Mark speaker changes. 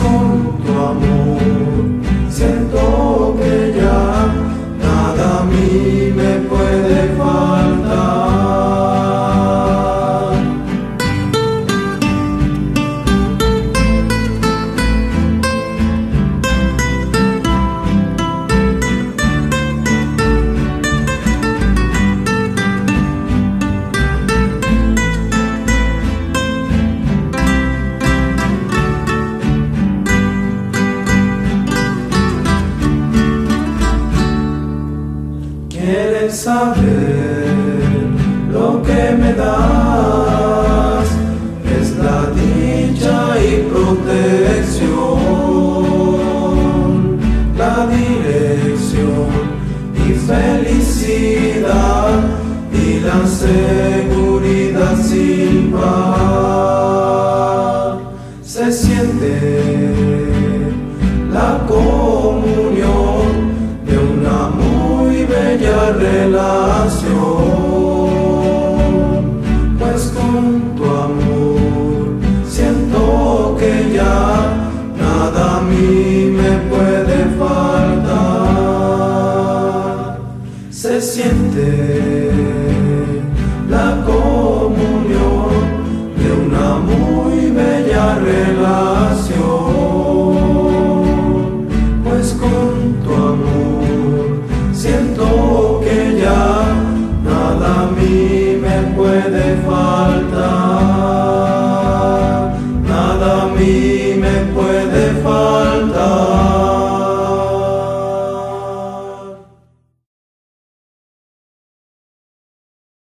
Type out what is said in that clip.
Speaker 1: con tu amor siento que ya nada a mí me puede faltar. ¿Quieres saber lo que me das? Es la dicha y protección, la dirección y felicidad y la seguridad sin par. Se siente la comunión de una muy bella relación, pues con tu amor siento que ya nada a mí me puede faltar. Se siente la comunión de una muy bella relación, pues con tu amor siento que ya nada a mí me puede faltar.